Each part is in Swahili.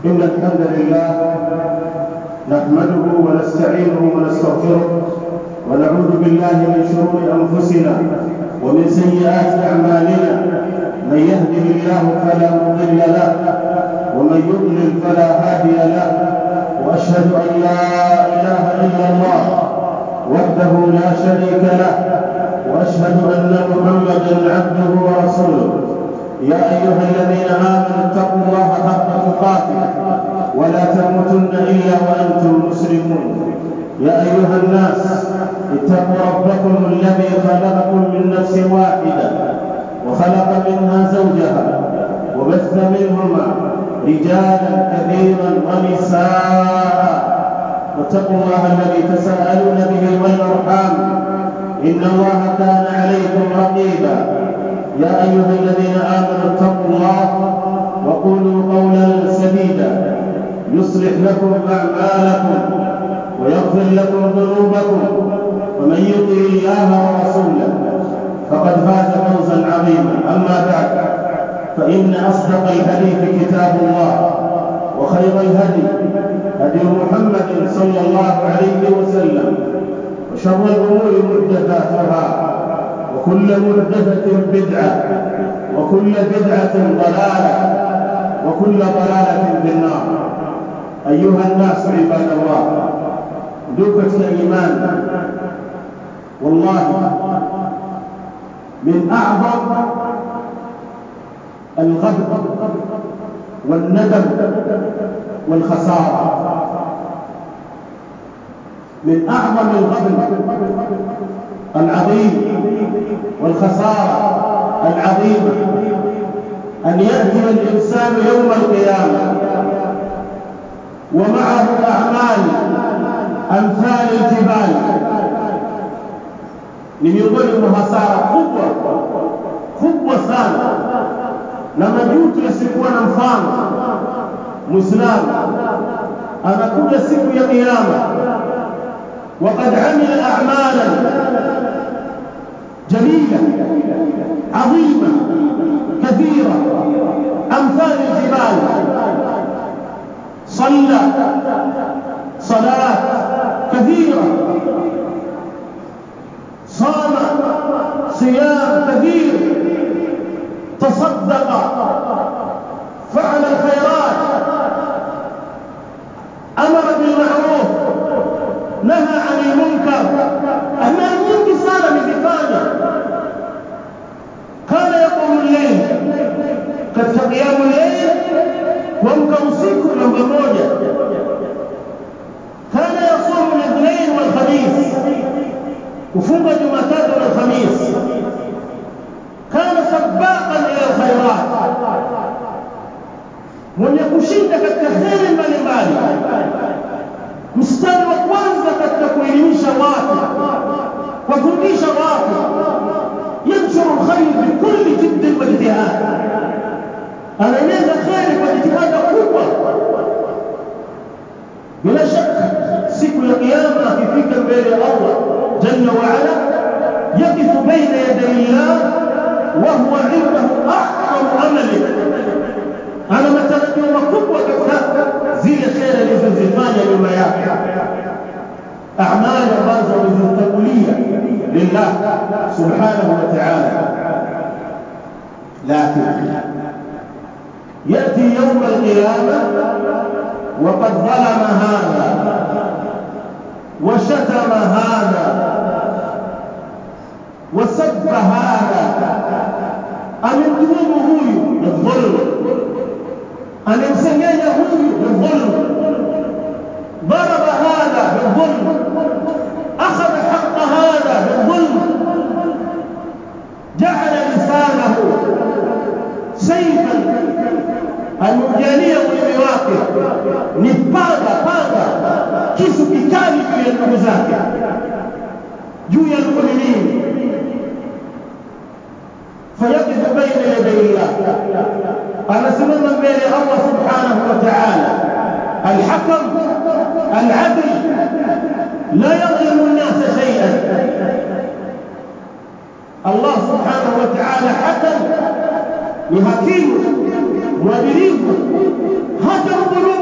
إن الحمد لله نحمده ونستعينه ونستغفره ونعوذ بالله من شرور أنفسنا ومن سيئات أعمالنا. من يهده الله فلا مضل له ومن يضلل فلا هادي له، وأشهد أن لا إله إلا الله وحده لا شريك له، وأشهد أن محمدا عبده ورسوله. يا أيها الذين آمنوا اتقوا الله حق تقاته ولا تموتن إلا وأنتم مسلمون. يا أيها الناس اتقوا ربكم الذي خلقكم من نفس واحدة وخلق منها زوجها وبث منهما رجالا كثيرا ونساء، واتقوا الله الذي تساءلون به والأرحام إن الله كان عليكم رقيبا. يا أيها الذين آمنوا اتقوا الله وقولوا قولا سديدا يصلح لكم أعمالكم ويغفر لكم ذنوبكم، ومن يطع الله ورسوله فقد فاز فوزا عظيما. أما بعد، فإن أصدق الحديث كتاب الله، وخير الهدي هدي محمد صلى الله عليه وسلم، وشر الأمور محدثاتها، وكل محدثة بدعة، وكل بدعة ضلالة، وكل ضلالة في النار. أيها الناس عباد الله، دوكة الإيمان، والله من أعظم الغدر والندم والخسارة، من أعظم الغدر العظيم والخسارة العظيمة أن يأتي الإنسان يوم القيامة ومعه أعمال أمثال الجبال. ni miongoni mwa hasara kubwa sana na majuto yasikuwa na mfano. Muislamu anakuja siku ya kiyama وقد عمل أعمالا جليلة عظيمة كثيرة أمثال الجبال، صلى صلاة كثيرة، صام صيام كثير، تصدق، فعل الخيرات، أمر بالمعروف، نهى عن المنكر، أعمال nyingi sana nilifanya. Kana yaqumu al-layl, katika qiyamu al-layl, kuamka usiku namba moja. Kana yasumu al-ithnain wal-khamis, kufunga Jumatatu na Alhamis. Kana sabaqan ila al-khairat, mwenye kushinda katika kheri mbalimbali, mstari wa kwanza katika kuelimisha watu, kufundisha watu, yanshuru alkhair bikulli jidd wa ijtihad, anaeneza kheri kwa jitihada kubwa. Bila shaka siku ya kiyama akifika mbele ya Allah jalla wa ala, yaqifu baina yaday Allah wa huwa indahu a'zamu amali, ana matarajio makubwa katika zile kheri alizozifanya nyuma yake, أعمال ambazo wamezitangulia lillah subhanahu wa ta'ala. لكن يأتي يوم القيامة وقد ظلم هذا وشتم هذا وسب هذا، أمنتم هو للظلم، أمنسنين هو للظلم، ضرب هذا بالظلم، أخذ حق هذا بالظلم، جعل لسانه سيفا المجانية والمواقع، نباغا kisu kikali juu ya ndugu zake, juu ya muuminin. fayaqifu baina yaday Allah, anasimama mbele Allah subhanahu wa ta'ala, الحكم العدل لا يظلم الناس شيئا. الله سبحانه وتعالى حكم، ni hakimu mwadilifu, hata mdhulumu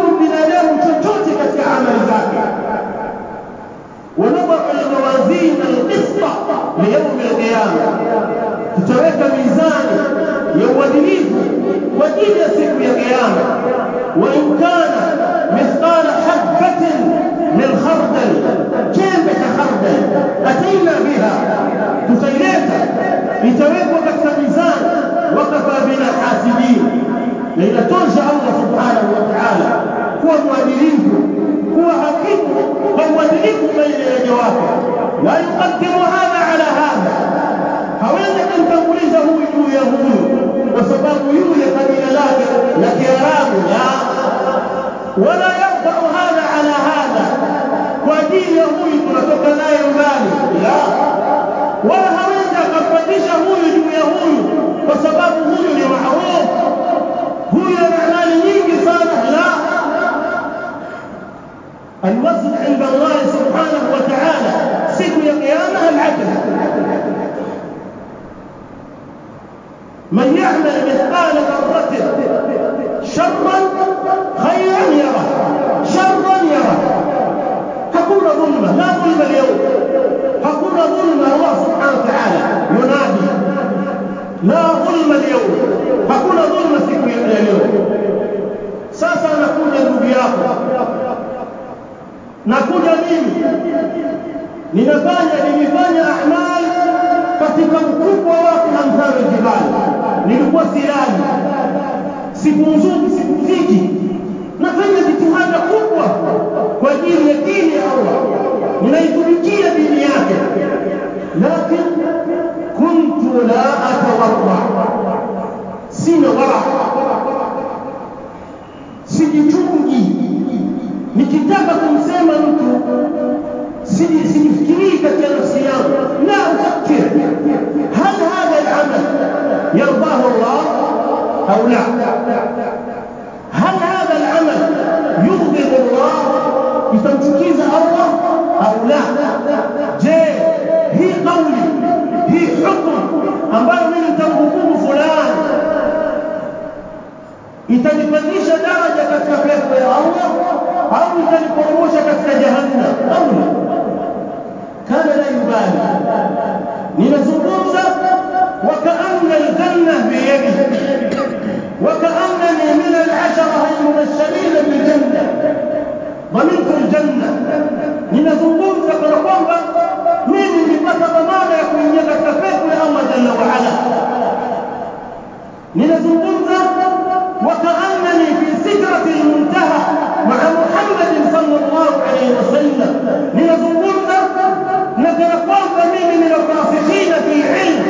katika mizani ya uadilifu kwa ajili ya siku ya kiyama. Wa in kana mithqala habatin min khardal, chembe cha khardal, ataina biha, tutaileta, itawekwa katika mizani. Wakafa bina hasibin, na inatosha Allah subhanahu wa ta'ala kuwa mwadilifu, kuwa hakimu kwa uadilifu baina ya waja wake. La yuqaddimu hadha ala hadha, hawezi kumtanguliza huyu juu ya huyu kwa sababu yule kabila lake la Kiarabu, la wala yarfa'u hadha ala hadha, kwa ajili ya huyu tunatoka naye mbali, la wala hawezi akampandisha huyu juu ya huyu kwa sababu huyu ni maarufu, huyu ana amali nyingi sana, la. الوزن عند الله سبحانه وتعالى siku ya kiyama al-adl. من يعمل مثقال ذرة شرا خيرا يره، شرا يره. hakuna dhulma, la dhulma اليوم، hakuna dhulma. Allah subhanahu wa ta'ala yunadi la dhulma اليوم، hakuna dhulma siku ya leo. Sasa anakuja ndugu yako, nakuja mimi nilifanya a'mal katika ukubwa wake amthali jibali, nilikuwa silali, sipumzuki, sipumziki, nafanya jitihada kubwa kwa ajili ya dini ya Allah, ninaitumikia dini yake, lakini kuntu la atawarra, sina wara, sijichungi. Nikitaka kumsema mtu sijifikirii katika nafsi yangu, la ufakir hal hadha al-amal yardahu Allah au la, hal hadha al-amal yughdib Allah, itamchukiza Allah au la. Je, hii kauli, hii hukumu ambayo mimi nitamhukumu fulani itanipandisha daraja katika pepo ya Allah au itaniporomosha katika jahannam au la? Kana la yubali. Ninazungumza wakaanna aljanna biyadi, wakaannani min al-ashara al-mubashirin bil-janna, dhamintu al-janna. Ninazungumza kana kwamba mimi nilipata dhamana ya kuingia katika pepo ya Allah jalla wa ala. ninazungumza wakaannani fi sidrati al-muntaha ma'a Muhammad sallallahu alayhi wasallam, ninazungumza na kana kwamba mimi ni rasikhina fil ilm,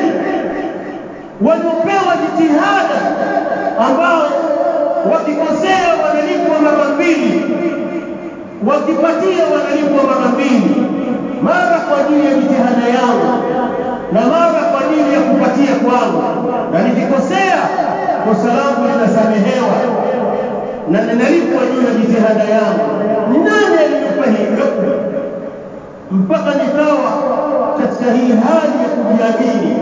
waliopewa jitihada ambao wakikosea wanalipwa mara mbili, wakipatia wanalipwa mara mbili, mara kwa ajili ya jitihada yao na mara kwa ajili ya kupatia kwangu. Na nikikosea kosa langu linasamehewa na ninalipwa juu ya jitihada yangu. Ni nani alinipa hivyo mpaka nikawa katika hii hali ya kujiamini?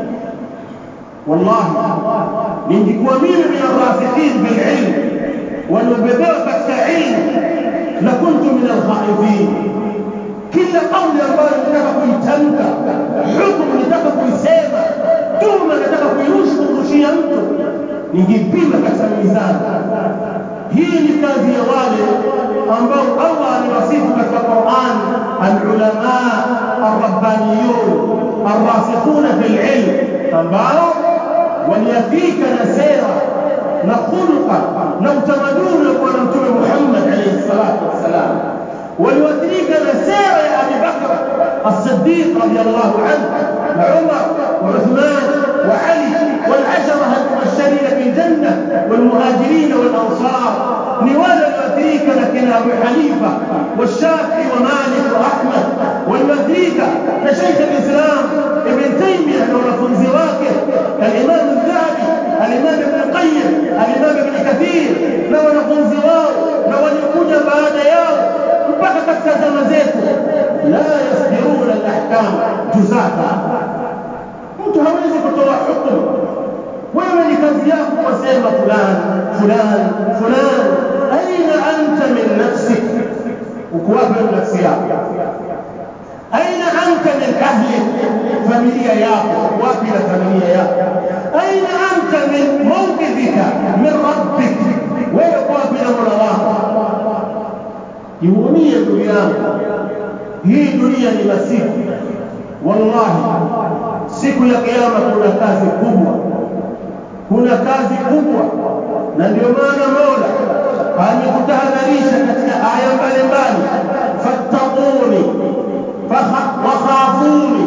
Wallahi ningekuwa mimi min ar-rasikhin bil ilm, waliobebewa katika ilmu, la kuntu min al-khaifin. Kila kauli ambayo nitaka kuitamka, hukumu nitaka kuisema, tuma nataka kuirushia mtu, ningepima katika mizani. Hii ni kazi ya wale ambao Allah amewasifu katika Qur'an, al-ulama ar-rabbaniyun ar-rasikhuna fil ilm, ambao waliafika na sera na khulqa na utamaduni wa Bwana Mtume Muhammad alayhi salatu wassalam, waliwathirika na sera ya Abu Bakr as-Siddiq radiyallahu anhu na Umar wa Uthman wa Ali wal-ashara al-mubashirin bil janna wal-muhajirin wal-ansar. ni wale walioathirika na kina Abu Hanifa wa Shafi'i wa Malik wa Ahmad, walioathirika na Sheikh al-Islam Ibn Taymiyyah na wanafunzi wake al-Imam al-Dhahabi, al-Imam Ibn Qayyim, al-Imam Ibn Kathir na wanafunzi wao na waliokuja baada yao mpaka katika zama zetu. La yasdiruna al-ahkam juzata. Mtu hawezi kutoa hukumu. Wewe ni kazi yako kusema fulani fulani fulani. Aina anta min nafsik? uko wapi nafsi yako? Aina anta min ahlik? familia yako. Wapi na familia yako? Aina anta min mawqifika min rabbik, wewe wapi na Mola wako? Jihurumie ndugu yangu, hii dunia ni masiku. Wallahi siku ya kiyama kuna kazi kubwa, kuna kazi kubwa. Na ndio maana Mola ametutahadharisha katika aya mbalimbali, fattaquni wakhafuni,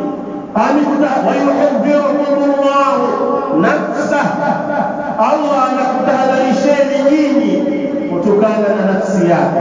wayuhadhirukumullahu nafsah, Allah anakutahadharisheni nyinyi kutokana na nafsi yake.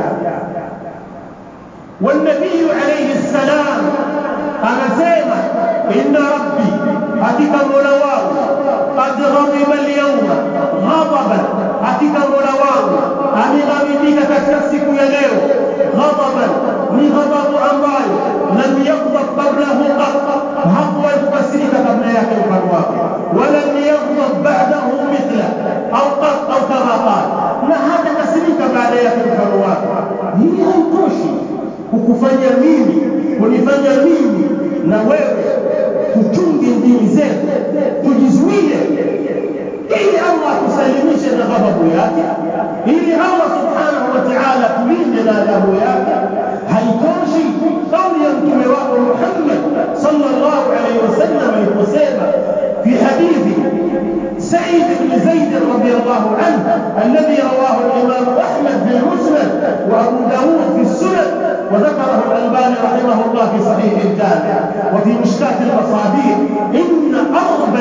والنبي عليه السلام anasema inna rabbi, hakika Mola wangu, qad ghadiba al-yawma ghadaban, hakika Mola wangu ameghadhibika katika siku ya leo. Ghadaban ni ghadabu ambayo lam yaghdab qablahu qat, hakuwahi kukasirika kabla yake mfano wake, wala yaghdab ba'dahu mithla au qat au kama qala, na hata kasirika baada yake mfano wake. Hii haitoshi kukufanya mimi, kunifanya mimi na wewe tuchunge ndimi zetu, tujizuie ili Allah tusalimishe na ghadhabu yake, ili Allah subhanahu wa ta'ala tulinde na adhabu yake. Haitoshi kauli ya mtume wako Muhammad sallallahu alayhi wasallam aliposema fi hadithi سعيد بن زيد رضي الله عنه الذي رواه الإمام أحمد في المسند وأبو داود في السنن، وذكره الألباني رحمه الله في صحيح الجامع وفي مشكاة المصابيح، إن أربى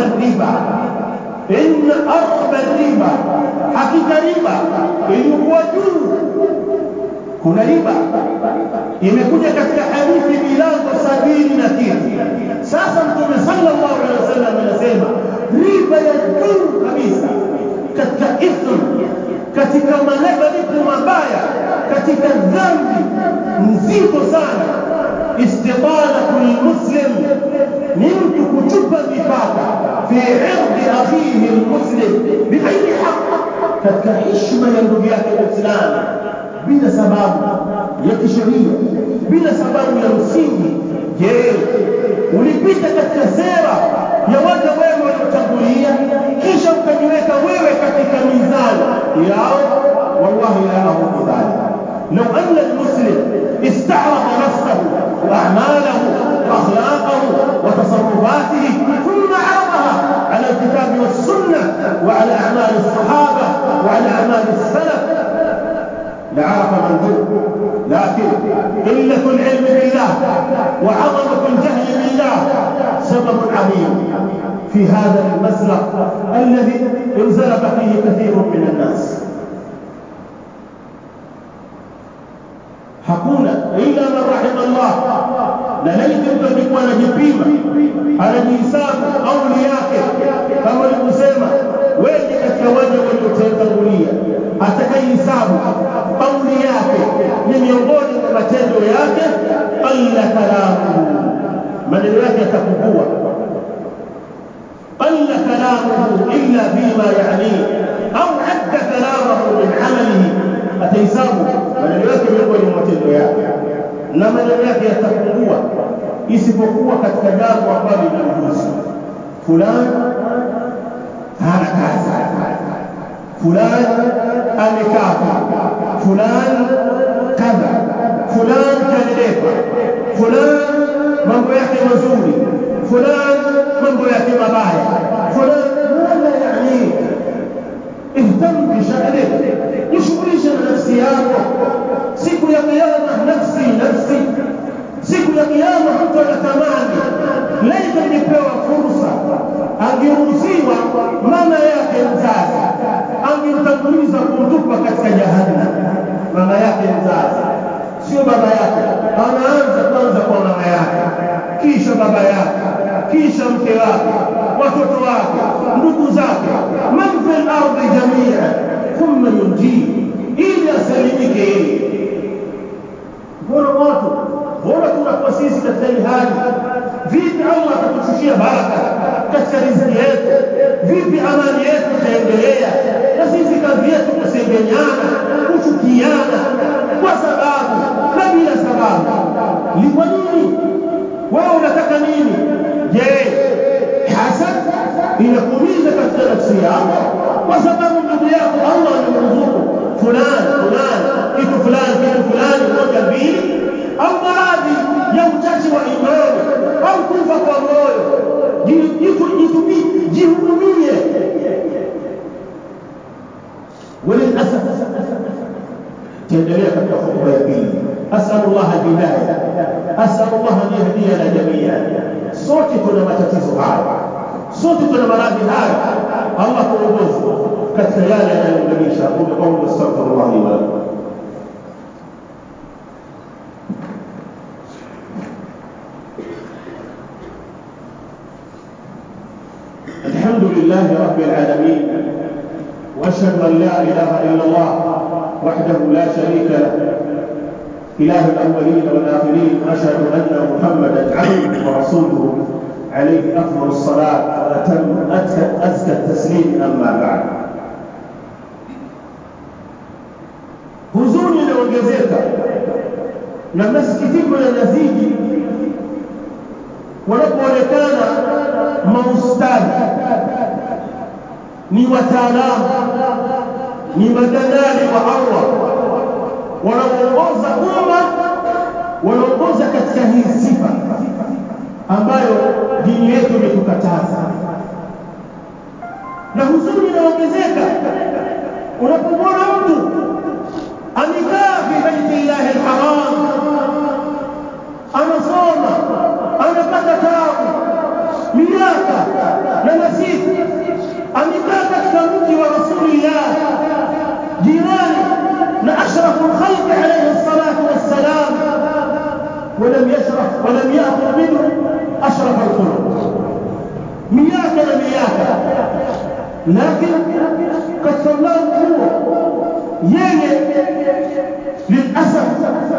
الربا حقيقة ربا ilikuwa juu. Kuna riba imekuja katika hadithi milango 70 na kitu. Sasa Mtume sallallahu alaihi wasallam anasema riba ya juu kabisa katika ithm, katika malipo mabaya, katika dhambi nzito sana, istitalatul muslim, ni mtu kuchupa mipaka fi irdi akhihi almuslim bighairi haqq, katika heshima ya ndugu yake Muislamu bila sababu ya kisheria, bila sababu ya msingi. Je, ulipita katika sera ya waja wema waliotangulia kisha ukajiweka wewe katika mizani yao? Wallahi la aqulu dhalika. Law anna almuslim ista'rada nafsahu wa a'malahu wa akhlaqahu wa tasarrufatihi thumma 'aradaha 'ala alkitab was-sunnah wa 'ala a'mal as-sahaba wa 'ala a'mal as-salaf لعرف من هو. لكن قلة العلم بالله وعظمة الجهل بالله سبب عظيم في هذا المسلك الذي انزلق فيه كثير من الناس. hakuna illa man rahima Allah, na laiti mtu alikuwa anajipima, anajihesabu kauli yake, kama alivyosema wengi katika waja waliotangulia, atakayehesabu kauli yake ni miongoni mwa matendo yake, qalla kalamuhu, maneno yake yatapungua. qalla kalamuhu illa bima yani au adda kalamahu min amalihi, atahesabu maneno yake miongoni mwa matendo yake, na maneno yake yatapungua isipokuwa katika jambo ambalo linahusu fulani hana kazi, fulani amekaa, fulani kadha, fulani kanenepa, fulani mambo yake mazuri, fulani mambo yake mabaya, fulani wala yani. Ihtam bi sha'nik, jishughulishe na nafsi yako. Siku ya kiyama nafsi, siku ya kiyama mtu anatamani laiti angepewa fursa, angeruhusiwa mama yake mzazi, angemtanguliza kumtupa katika jahannam. Mama yake mzazi, sio baba yake. Anaanza kwanza kwa mama yake, kisha baba yake, kisha mke wake, watoto wake, ndugu zake, man fil ardi jami'an thumma yunji, ili asalimike yeye. Mbona tunakuwa sisi katika hii hali? Vipi Allah atatushushia baraka katika riziki yetu? Vipi amani yetu itaendelea? Na sisi kazi yetu kusengenyana, kuchukiana kwa sababu na bila sababu. Ni kwa nini? Wewe unataka nini? usiumize katika nafsi yako kwa sababu ndugu yako Allah amemruzuku fulani kitu fulani moja mbili, au maradhi ya uchache wa imani au kufa kwa moyo. Jihurumie. وللأسف تندلع كالتخطب يقين. أسأل الله الهداية، أسأل الله أن يهدينا جميعا. صوتي تنا matatizo haya, sote tuna maradhi haya. Allah tuongoze katika yale yanayomridhisha. Qul astaghfirullah li wa lakum. الحمد لله رب العالمين، واشهد ان لا اله الا الله وحده لا شريك له اله الاولين والاخرين، واشهد ان محمدا عبده ورسوله عليه افضل الصلاه واتم ازكى التسليم. اما بعد، huzuni inaongezeka na masikitiko yanazidi wanapoonekana maustadhi ni wataalamu, ni madalali wa Allah, wanaongoza umma, wanaongoza katika hii sifa ambayo dini yetu imetukataza. Na huzuni inaongezeka unapomwona mtu amekaa fi baitillahi alharam, anasoma, anapata taabu miaka na masiku, amekaa katika mji wa Rasulillah, jirani na ashraful khalqi alayhi salatu wassalam, ولم يأخذ منه أشرف الخلق مياكا. لكن قد الله هو للأسف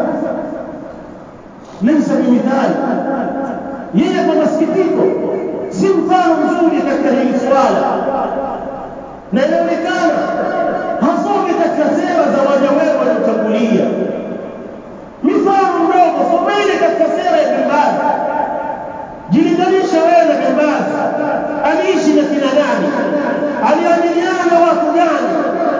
ليس بمثال. kwa masikitiko si mfano mzuri katika hili swala, na inaonekana hasomi katika sera za waja wema waliotangulia. Mifano mdogo, someni katika sera ya Ibn Baz. Jilinganisha wewe na Ibn Baz, aliishi na kina nani, aliamiliana na watu gani?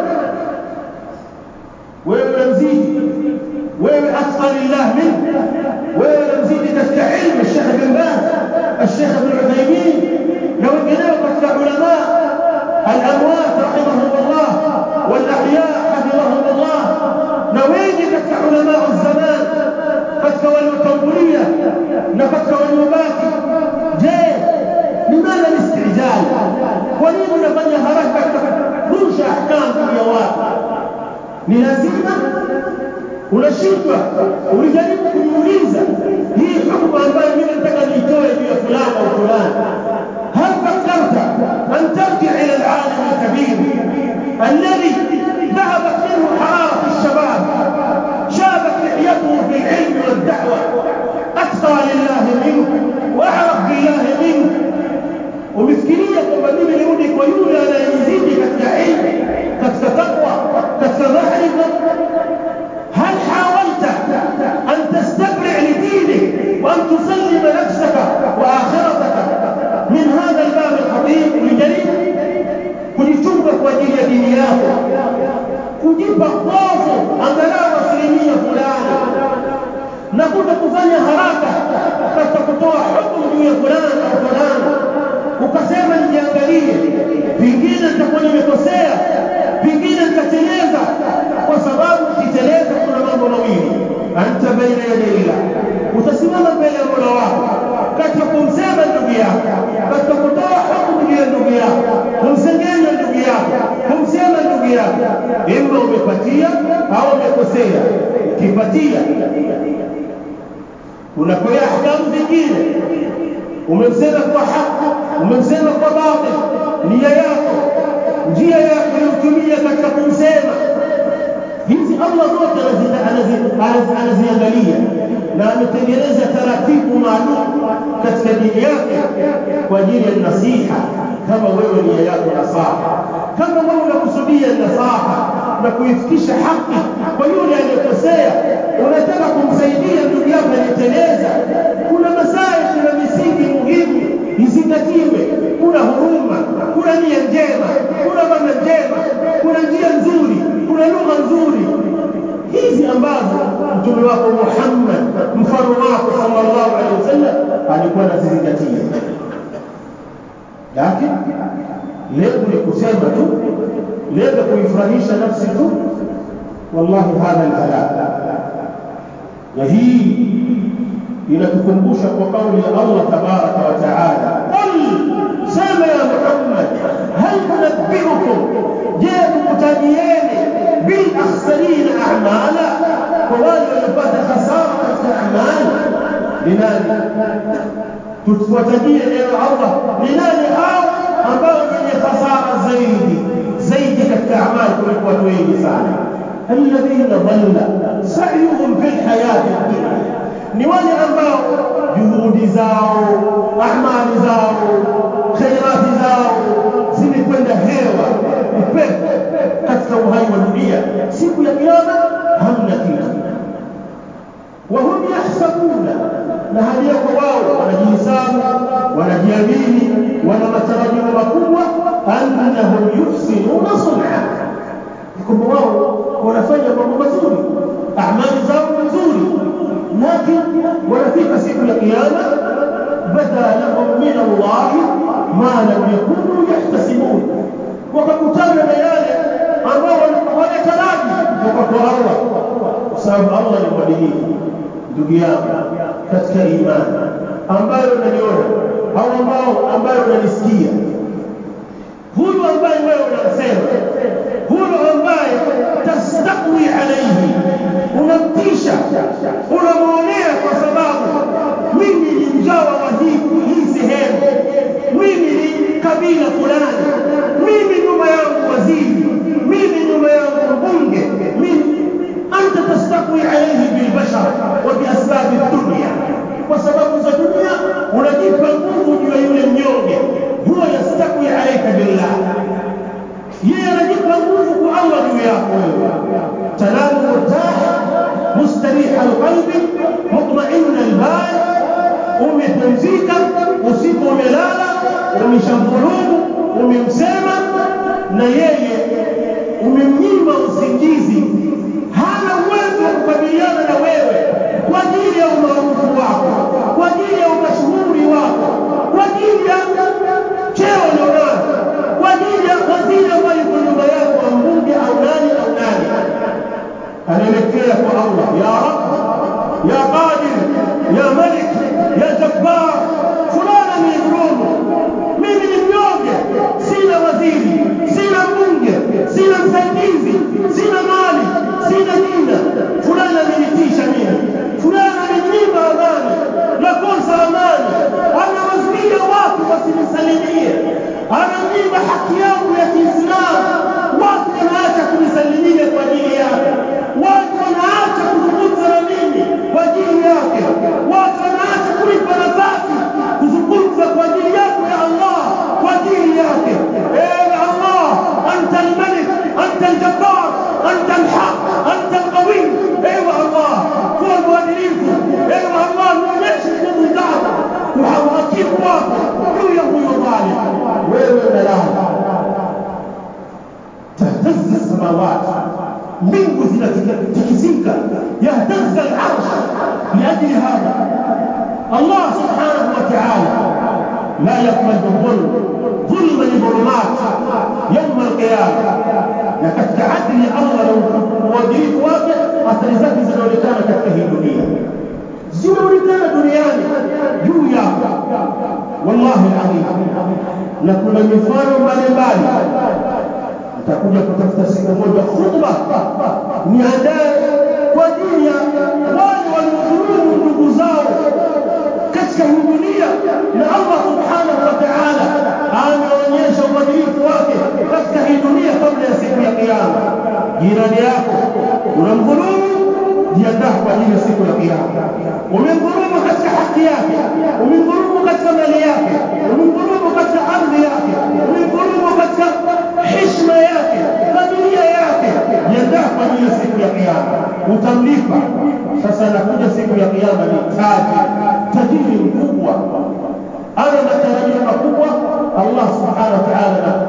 Wewe unamzidi, wewe asqalillah minhu, wewe unamzidi katika ilmu Sheikh Ibn Baz, Sheikh Ibn Uthaymeen na wengineo katika ulama al-amwat rahimahumullah wal ahya hafidhahumullah, na wengi katika ulama az-zaman, katika waliotangulia na katika waliobaki. Je, limadha al-istijal? Kwa nini unafanya haraka kurusha ahkamu ya watu? Ni lazima unashindwa ulijaribu kujiuliza hii hukumu ambayo mimi nataka niitoe juu ya fulani au fulani, hal fakkarta an tarji' ila al-alim al-kabir alladhi dhahabat minhu hararat ash-shabab, shabat lihiyatuhu fi al-ilm wad-da'wa, atqa lillahi minhu wa a'raf billahi minhu. Umefikiria kwamba mimi nirudi kwa yule anayezidi katika ilmu, katika taqwa, katika maarifa? هل حاولت أن تستبرع لدينك وأن تسلم نفسك وآخرتك من هذا الباب الخطير لجريم؟ kujichunga kwa ajili ya dini yako, kujipa hofu angalau asilimia fulani, na kutokufanya haraka katika kutoa hukumu juu ya fulani au fulani ukasema nijiangalie, pengine nitakuwa nimekosea, pengine nitateleza. Kwa sababu ukiteleza kuna mambo mawili, anta baina yadayillah, utasimama mbele ya Mola wako katika kumsema ndugu yako, katika kutoa hukumu juu ya ndugu yako, kumsengenya ndugu yako, kumsema ndugu yako, ima umepatia au umekosea. Ukipatia unakoya ahkamu zingine, umemsema kwa haki, umemsema kwa batil, nia yako, njia yako uliyotumia katika kumsema, hizi Allah zote anaziangalia, na ametengeneza taratibu maalum katika dini yake kwa ajili ya nasiha. Kama wewe nia yako nasaha, kama wewe unakusudia nasaha na kuifikisha haki kwa yule aliyekosea, unataka kumsaidia ndugu yako aliyeteleza, kuna masaili, kuna misingi muhimu izingatiwe. Kuna huruma, kuna kuna nia njema, kuna maana njema, kuna njia nzuri, kuna lugha nzuri, hizi ambazo mtume wako Muhammad mfano wako sallallahu alaihi wasallam alikuwa anazizingatia. Lakini lengo ni kusema tu, lengo kuifurahisha nafsi tu, wallahi hadha alhalak. Na hii inatukumbusha kwa kauli ya Allah tabaraka wa taala, qul sema ya Muhammad, hal nunabbiukum, je tukutajieni bil akhsarina a'mala, kwa wale waliopata hasara katika amali. Ni nani? Tutuwatajie ewe Allah, ni nani hao ambao wenye hasara zaidi katika amali kuliko watu wengi sana? Alladhina dhalla sa'yuhum fil hayati dunya, ni wale ambao juhudi zao, amali zao, khairati zao zimekwenda hewa, upepo katika uhai wa dunia. Siku ya kiyama hamna kitu. Wahum yahsabuna, na hali yako wao wanajihisabu, wanajiamini, wana matarajio makubwa, annahum yuhsinuna sun'a, kwamba wao wanafanya mambo mazuri, amali zao nzuri, lakini wanafika siku ya kiyama bada lahum min Allah ma lam yakunu yahtasibun, wakakutana na yale ambao walikuwa hawataraji kutoka kwa Allah, kwa sababu Allah ni mwadilifu. Ndugu yangu katika imani ambayo unaniona au ambayo unanisikia, huyu ambaye wewe unamsema, huyu ambaye tastakwi alayhi, unamtisha, unamuonea kwa sababu mimi ni mjawa wa hii sehemu, mimi ni kabila fulani, mimi nyuma yangu waziri, mimi nyuma yangu mbunge, mimi anta tastakwi alayhi bil bashar wa bi asbab ad-dunya, kwa sababu za dunia unajipa nguvu juu ya yule mnyonge. Huwa yastakwi alayka billah, yeye anajipa nguvu kwa Allah juu yako wewe. Tanamu murtah mustarih alqalbi mutma'in albal, umepumzika, usiku umelala, umeshamdhulumu, umemsema, na yeye umemnyima usingizi, hana uwezo wa kukabiliana na wewe kwa ajili ya umaarufu wako, kwa ajili ya umashuhuri wako, kwa ajili ya cheo ulionao, kwa ajili ya waziri ambaye yuko nyuma yako, mbunge au nani. Anaelekea kwa Allah, ya Rabb, ya Qadir, ya Malik, ya Jabbar, fulana ni dhulumu, mimi ni mnyonge, sina waziri, sina mbunge, sina msaidizi, sina mali, sina jina, fulana amenitisha mimi, fulana ameninyima amani, nakosa amani, anawazuia watu wasinisalimie, ananyima haki yangu ya Kiislamu, watu wanaacha kunisalimia kwa ajili yake, watu wanaacha kuzungumza na mimi kwa ajili yake, watu wanaacha kunipa nafasi kuzungumza kwa ajili yako ya Allah, kwa ajili yake. Ewe Allah, anta al-Malik, anta al-Jabbar, anta al-Haq, anta al-Qawi. Ewe Allah, kuwa mwadilifu. Ewe Allah, nionyeshe nguvu zako, uhakimu wako juu ya huyo dhalim. Wewe unalala, tahtazza as-samawat, mbingu zinatikisika, yahtazza al-arsh liajli hadha. Allah subhanahu wa ta'ala la yaqbalu dhulma li dhulumat yawm al-qiyamah, na katika adli ya Allah na uadilifu wake athari zake zinaonekana katika hii dunia, zinaonekana duniani juu yako, wallahi alazim. Na kuna mifano mbalimbali, nitakuja kutafuta siku moja khutba niandae kwa ajili ya wale waliodhulumu ndugu zao katika hii dunia, na Allah subhanahu wa ta'ala ameonyesha uadilifu wake katika hii dunia kabla ya siku ya kiyama. Jirani yako unamdhulumu, jiandaa kwa ajili ya siku ya kiyama. Umemdhulumu katika haki yake, umemdhulumu katika mali yake, umemdhulumu katika ardhi yake, umemdhulumu katika heshima yake, familia yake, jiandaa kwa ajili ya siku ya kiyama, utamlipa. Sasa nakuja siku ya kiyama ni tajiri mkubwa, ana matarajio makubwa. Allah subhanahu wa ta'ala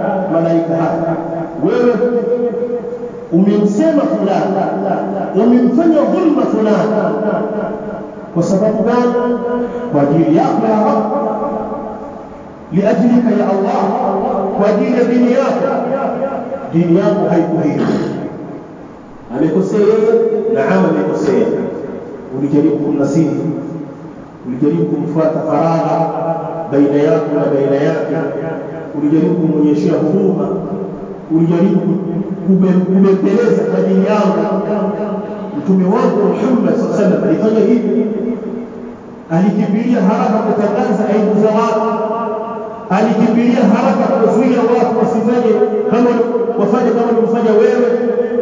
wewe umemsema fulani, umemfanya dhulma fulani, kwa sababu gani? Kwa ajili yako ya Rabb, liajlika ya Allah, kwa ajili ya dini yako. Dini yako haikuhili. Amekosea yeye, naam amekosea, ulijaribu kumnasihi, ulijaribu kumfuata faragha baina yako na baina yake, ulijaribu kumonyeshia huruma, ulijaribu kubembeleza kwa dini yangu. Mtume wangu Muhammad sallallahu alaihi wasallam alifanya hivi, alikimbilia haraka kutangaza aibu za watu, alikimbilia haraka kuzuia watu wasifanye kama ulivyofanya wewe.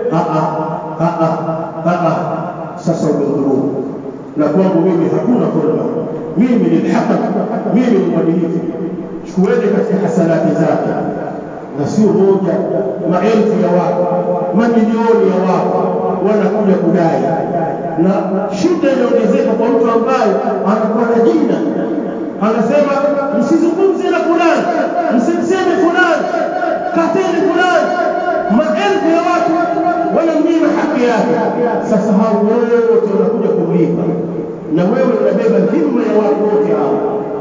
Sasa umedhulumu, na kwangu mimi hakuna dhulma, mimi ni haki, mimi ni mwadilifu. Chukueni katika hasanati zake, na sio moja, maelfu ya watu, mamilioni ya watu wanakuja kudai, na shida inaongezeka kwa mtu ambaye anakuwa na jina, anasema msizungumze na fulani, msimseme fulani, kateni fulani. Maelfu ya watu wanamnyima haki yake. Sasa hao wote wanakuja kumlipa, na wewe unabeba dhima ya watu wote hao.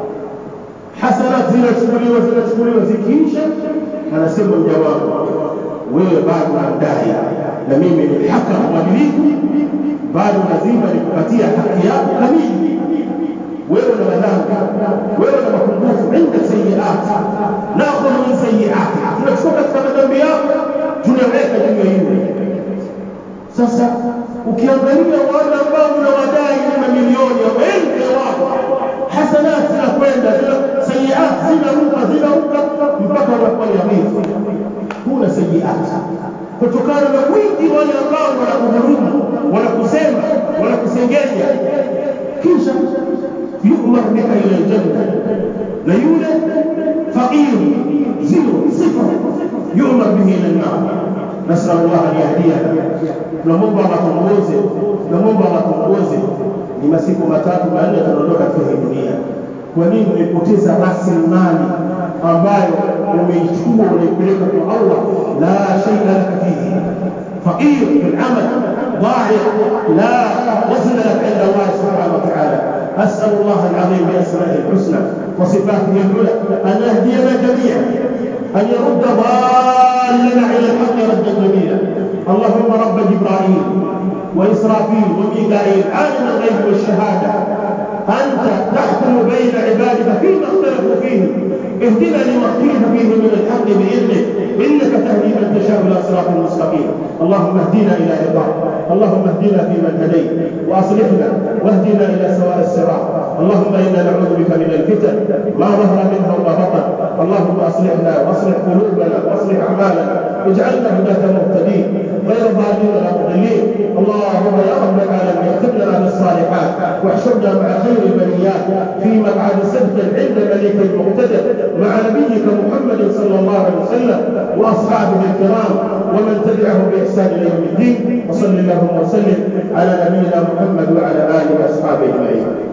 Hasanat zinachukuliwa, zikiisha anasema mja wangu, wewe bado unamdai, na mimi ni haki mwadilifu, bado lazima nikupatie haki yako kamili. wewe una madhambi, wewe una mapungufu, inda sayiat nakhudhu min sayiati, tunachukua katika madhambi yako tunaweka juu ya yule. Sasa ukiangalia wale ambao unawadai ni mamilioni au elfu ya watu, hasanat zinakwenda, sayiat zinaruka mpaka unakuwa yarifu, huna sayiat kutokana na wingi wale ambao wanakudhulumu, wanakusema, wanakusengenya. Kisha yu'mar bika ila aljanna, na yule faqir zero sifar yu'mar bihi ila an-nar. Nas'al Allah an yahdiyana, tunamwomba Allah tuongoze. Ni masiku matatu manne tunaondoka katika hii dunia. Kwa nini umepoteza rasilimali ambayo umeichukua unaipeleka kwa Allah? La shay'a laka fihi, faqir bil amal ضائع لا وزن لك عند الله سبحانه وتعالى. أسأل الله العظيم بأسمائه الحسنى وصفاته العلى أن يهدينا جميعا، أن يرد ضالنا إلى الحق ردا جميلا. اللهم رب جبرائيل وإسرافيل وميكائيل عالم الغيب والشهادة، أنت تحكم بين عبادك فيما اختلفوا فيه، اهدنا لما اختلف فيه من الحق بإذنك، إنك تهدي من تشاء إلى صراط مستقيم. اللهم اهدنا إلى رضاك، اللهم اهدنا فيمن هديت وأصلحنا واهدنا إلى سواء الصراط. اللهم إنا نعوذ بك من الفتن ما ظهر منها وما بطن. اللهم أصلحنا واصلح قلوبنا واصلح أعمالنا، اجعلنا هداة مهتدين غير ضالين ولا مضلين. اللهم يا رب العالمين اختمنا بالصالحات واحشرنا مع خير البريات في مقعد صدق عند مليك المقتدر مع نبيك محمد صلى الله عليه وسلم وأصحابه الكرام ومن تبعه بإحسان إلى يوم الدين. وصل اللهم وسلم على نبينا محمد وعلى آله وأصحابه أجمعين.